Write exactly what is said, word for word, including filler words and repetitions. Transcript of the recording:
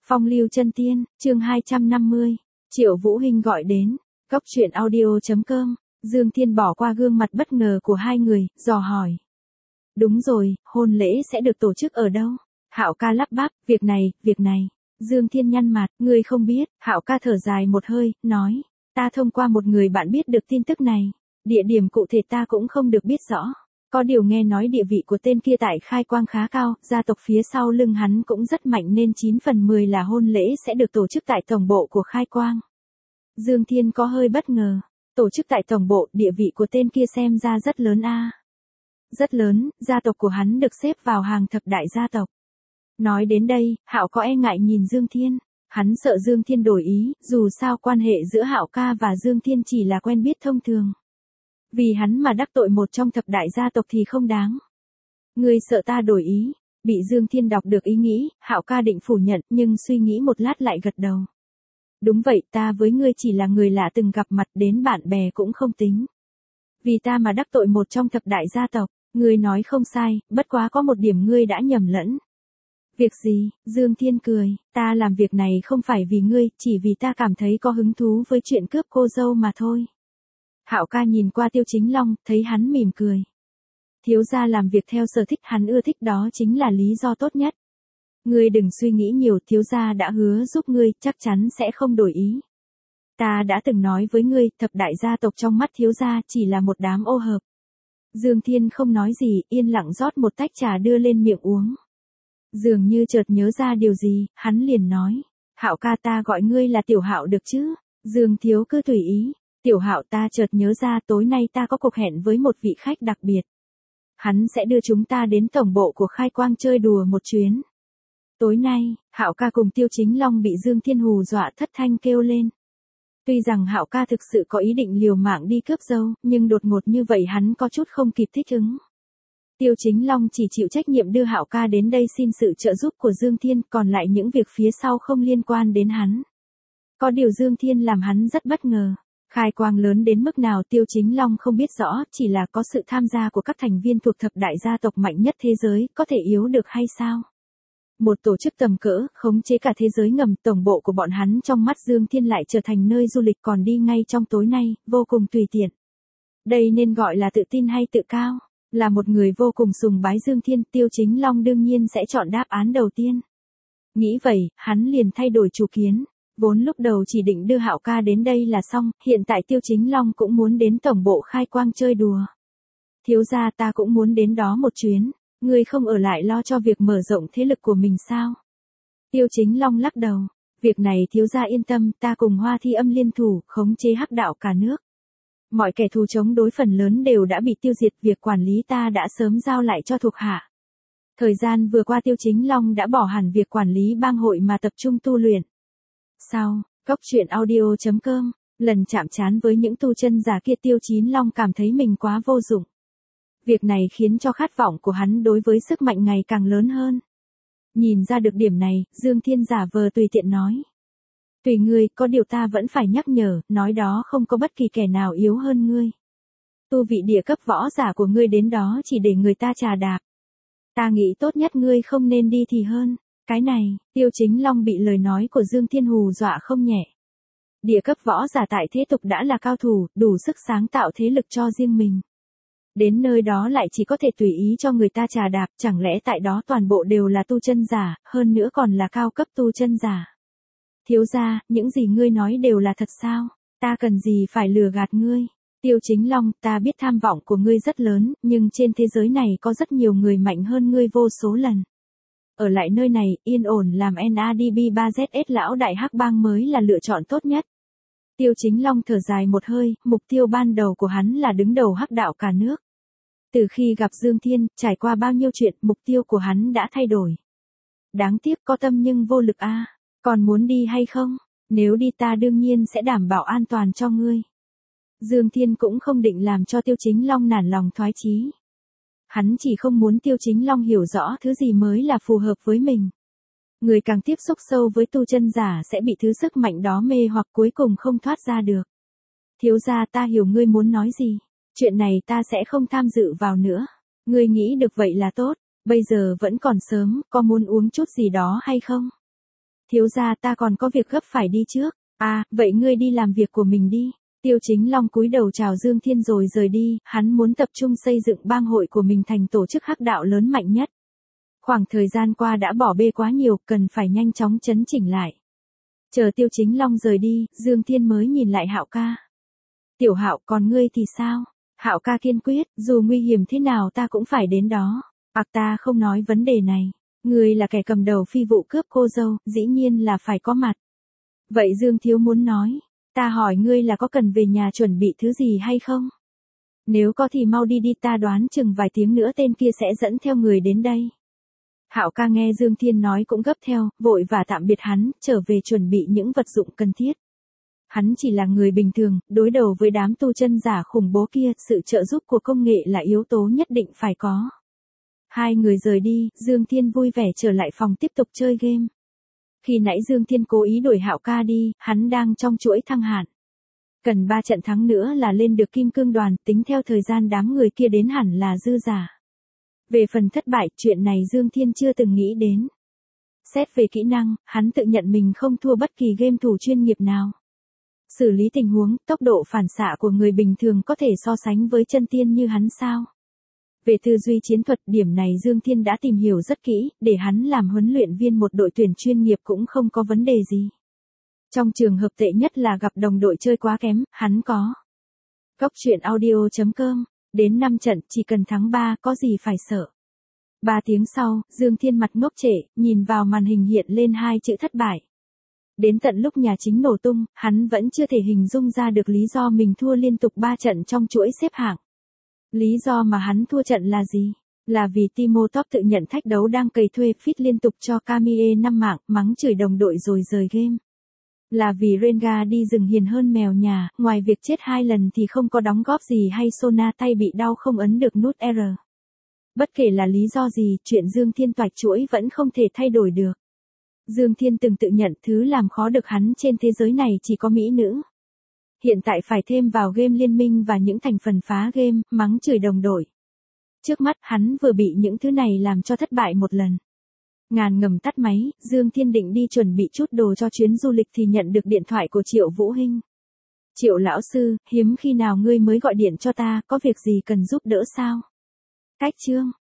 Phong lưu chân tiên, chương hai trăm năm mươi. Triệu Vũ Hinh gọi đến. Cốc truyện audio.com. Dương Thiên bỏ qua gương mặt bất ngờ của hai người, dò hỏi. Đúng rồi, hôn lễ sẽ được tổ chức ở đâu? Hạo ca lắp bắp, việc này, việc này. Dương Thiên nhăn mặt, ngươi không biết. Hạo ca thở dài một hơi, nói. Ta thông qua một người bạn biết được tin tức này. Địa điểm cụ thể ta cũng không được biết rõ. Có điều nghe nói địa vị của tên kia tại Khai Quang khá cao, gia tộc phía sau lưng hắn cũng rất mạnh nên chín phần mười là hôn lễ sẽ được tổ chức tại tổng bộ của Khai Quang. Dương Thiên có hơi bất ngờ. Tổ chức tại tổng bộ, địa vị của tên kia xem ra rất lớn a. Rất lớn, gia tộc của hắn được xếp vào hàng thập đại gia tộc. Nói đến đây, Hạo có e ngại nhìn Dương Thiên. Hắn sợ Dương Thiên đổi ý, dù sao quan hệ giữa Hạo ca và Dương Thiên chỉ là quen biết thông thường. Vì hắn mà đắc tội một trong thập đại gia tộc thì không đáng. Ngươi sợ ta đổi ý. Bị Dương Thiên đọc được ý nghĩ, Hạo ca định phủ nhận nhưng suy nghĩ một lát lại gật đầu. Đúng vậy, ta với ngươi chỉ là người lạ từng gặp mặt, đến bạn bè cũng không tính. Vì ta mà đắc tội một trong thập đại gia tộc, ngươi nói không sai, bất quá có một điểm ngươi đã nhầm lẫn. Việc gì? Dương Thiên cười, ta làm việc này không phải vì ngươi, chỉ vì ta cảm thấy có hứng thú với chuyện cướp cô dâu mà thôi. Hạo ca nhìn qua Tiêu Chính Long, thấy hắn mỉm cười. Thiếu gia làm việc theo sở thích hắn ưa thích đó chính là lý do tốt nhất. Ngươi đừng suy nghĩ nhiều, thiếu gia đã hứa giúp ngươi, chắc chắn sẽ không đổi ý. Ta đã từng nói với ngươi, thập đại gia tộc trong mắt thiếu gia chỉ là một đám ô hợp. Dương Thiên không nói gì, yên lặng rót một tách trà đưa lên miệng uống. Dường như chợt nhớ ra điều gì, hắn liền nói. Hạo ca, ta gọi ngươi là Tiểu Hạo được chứ? Dương thiếu cứ tùy ý. Tiểu Hạo, ta chợt nhớ ra tối nay ta có cuộc hẹn với một vị khách đặc biệt. Hắn sẽ đưa chúng ta đến tổng bộ của Khai Quang chơi đùa một chuyến. Tối nay, Hạo ca cùng Tiêu Chính Long bị Dương Thiên hù dọa thất thanh kêu lên. Tuy rằng Hạo ca thực sự có ý định liều mạng đi cướp dâu, nhưng đột ngột như vậy hắn có chút không kịp thích ứng. Tiêu Chính Long chỉ chịu trách nhiệm đưa Hạo ca đến đây xin sự trợ giúp của Dương Thiên, còn lại những việc phía sau không liên quan đến hắn. Có điều Dương Thiên làm hắn rất bất ngờ. Khai Quang lớn đến mức nào Tiêu Chính Long không biết rõ, chỉ là có sự tham gia của các thành viên thuộc thập đại gia tộc mạnh nhất thế giới, có thể yếu được hay sao? Một tổ chức tầm cỡ, khống chế cả thế giới ngầm, tổng bộ của bọn hắn trong mắt Dương Thiên lại trở thành nơi du lịch còn đi ngay trong tối nay, vô cùng tùy tiện. Đây nên gọi là tự tin hay tự cao? Là một người vô cùng sùng bái Dương Thiên, Tiêu Chính Long đương nhiên sẽ chọn đáp án đầu tiên. Nghĩ vậy, hắn liền thay đổi chủ kiến. Vốn lúc đầu chỉ định đưa Hạo ca đến đây là xong, hiện tại Tiêu Chính Long cũng muốn đến tổng bộ Khai Quang chơi đùa. Thiếu gia, ta cũng muốn đến đó một chuyến, ngươi không ở lại lo cho việc mở rộng thế lực của mình sao? Tiêu Chính Long lắc đầu, việc này thiếu gia yên tâm, ta cùng Hoa Thi Âm liên thủ, khống chế hắc đạo cả nước. Mọi kẻ thù chống đối phần lớn đều đã bị tiêu diệt, việc quản lý ta đã sớm giao lại cho thuộc hạ. Thời gian vừa qua Tiêu Chính Long đã bỏ hẳn việc quản lý bang hội mà tập trung tu luyện. Sau, Cốc truyện audio.com, lần chạm trán với những tu chân giả kia Tiêu Chính Long cảm thấy mình quá vô dụng. Việc này khiến cho khát vọng của hắn đối với sức mạnh ngày càng lớn hơn. Nhìn ra được điểm này, Dương Thiên giả vờ tùy tiện nói. Tùy ngươi, có điều ta vẫn phải nhắc nhở, nói đó không có bất kỳ kẻ nào yếu hơn ngươi. Tu vị địa cấp võ giả của ngươi đến đó chỉ để người ta trà đạp. Ta nghĩ tốt nhất ngươi không nên đi thì hơn. Cái này, Tiêu Chính Long bị lời nói của Dương Thiên hù dọa không nhẹ. Địa cấp võ giả tại thế tục đã là cao thủ, đủ sức sáng tạo thế lực cho riêng mình. Đến nơi đó lại chỉ có thể tùy ý cho người ta trà đạp, chẳng lẽ tại đó toàn bộ đều là tu chân giả, hơn nữa còn là cao cấp tu chân giả. Thiếu gia, những gì ngươi nói đều là thật sao? Ta cần gì phải lừa gạt ngươi? Tiêu Chính Long, ta biết tham vọng của ngươi rất lớn, nhưng trên thế giới này có rất nhiều người mạnh hơn ngươi vô số lần. Ở lại nơi này, yên ổn làm en a đê bê ba Z S lão đại hắc bang mới là lựa chọn tốt nhất. Tiêu Chính Long thở dài một hơi, mục tiêu ban đầu của hắn là đứng đầu hắc đạo cả nước. Từ khi gặp Dương Thiên, trải qua bao nhiêu chuyện, mục tiêu của hắn đã thay đổi. Đáng tiếc có tâm nhưng vô lực a. Còn muốn đi hay không? Nếu đi ta đương nhiên sẽ đảm bảo an toàn cho ngươi. Dương Thiên cũng không định làm cho Tiêu Chính Long nản lòng thoái chí. Hắn chỉ không muốn Tiêu Chính Long hiểu rõ thứ gì mới là phù hợp với mình. Người càng tiếp xúc sâu với tu chân giả sẽ bị thứ sức mạnh đó mê hoặc cuối cùng không thoát ra được. Thiếu gia, ta hiểu ngươi muốn nói gì. Chuyện này ta sẽ không tham dự vào nữa. Ngươi nghĩ được vậy là tốt. Bây giờ vẫn còn sớm, có muốn uống chút gì đó hay không? thiếu gia ta còn có việc gấp phải đi trước. À, vậy ngươi đi làm việc của mình đi. Tiêu Chính Long cúi đầu chào Dương Thiên rồi rời đi, hắn muốn tập trung xây dựng bang hội của mình thành tổ chức hắc đạo lớn mạnh nhất. Khoảng thời gian qua đã bỏ bê quá nhiều, cần phải nhanh chóng chấn chỉnh lại. Chờ Tiêu Chính Long rời đi, Dương Thiên mới nhìn lại Hạo ca. Tiểu Hạo, còn ngươi thì sao? Hạo ca kiên quyết, dù nguy hiểm thế nào ta cũng phải đến đó. Ặc ta không nói vấn đề này. Ngươi là kẻ cầm đầu phi vụ cướp cô dâu, dĩ nhiên là phải có mặt. Vậy Dương Thiếu muốn nói, ta hỏi ngươi là có cần về nhà chuẩn bị thứ gì hay không? Nếu có thì mau đi đi, ta đoán chừng vài tiếng nữa tên kia sẽ dẫn theo người đến đây. Hạo ca nghe Dương Thiên nói cũng gấp theo, vội và tạm biệt hắn, trở về chuẩn bị những vật dụng cần thiết. Hắn chỉ là người bình thường, đối đầu với đám tu chân giả khủng bố kia, sự trợ giúp của công nghệ là yếu tố nhất định phải có. Hai người rời đi, Dương Thiên vui vẻ trở lại phòng tiếp tục chơi game. Khi nãy Dương Thiên cố ý đuổi Hạo ca đi, hắn đang trong chuỗi thăng hạng. Cần ba trận thắng nữa là lên được kim cương đoàn, tính theo thời gian đám người kia đến hẳn là dư giả. Về phần thất bại, chuyện này Dương Thiên chưa từng nghĩ đến. Xét về kỹ năng, hắn tự nhận mình không thua bất kỳ game thủ chuyên nghiệp nào. Xử lý tình huống, tốc độ phản xạ của người bình thường có thể so sánh với chân tiên như hắn sao? Về tư duy chiến thuật, điểm này Dương Thiên đã tìm hiểu rất kỹ, để hắn làm huấn luyện viên một đội tuyển chuyên nghiệp cũng không có vấn đề gì. Trong trường hợp tệ nhất là gặp đồng đội chơi quá kém, hắn có. Góc truyện audio chấm com, đến năm trận, chỉ cần thắng ba, có gì phải sợ. Ba tiếng sau, Dương Thiên mặt ngốc trệ, nhìn vào màn hình hiện lên hai chữ thất bại. Đến tận lúc nhà chính nổ tung, hắn vẫn chưa thể hình dung ra được lý do mình thua liên tục ba trận trong chuỗi xếp hạng. Lý do mà hắn thua trận là gì? Là vì Timo Top tự nhận thách đấu đang cày thuê feed liên tục cho Camille năm mạng, mắng chửi đồng đội rồi rời game. Là vì Renga đi rừng hiền hơn mèo nhà, ngoài việc chết hai lần thì không có đóng góp gì hay Sona tay bị đau không ấn được nút R. Bất kể là lý do gì, chuyện Dương Thiên toạch chuỗi vẫn không thể thay đổi được. Dương Thiên từng tự nhận thứ làm khó được hắn trên thế giới này chỉ có mỹ nữ. Hiện tại phải thêm vào game liên minh và những thành phần phá game, mắng chửi đồng đội. Trước mắt hắn vừa bị những thứ này làm cho thất bại một lần. Ngàn ngầm tắt máy, Dương Thiên định đi chuẩn bị chút đồ cho chuyến du lịch thì nhận được điện thoại của Triệu Vũ Hinh. Triệu lão sư, hiếm khi nào ngươi mới gọi điện cho ta, có việc gì cần giúp đỡ sao? Cách chương.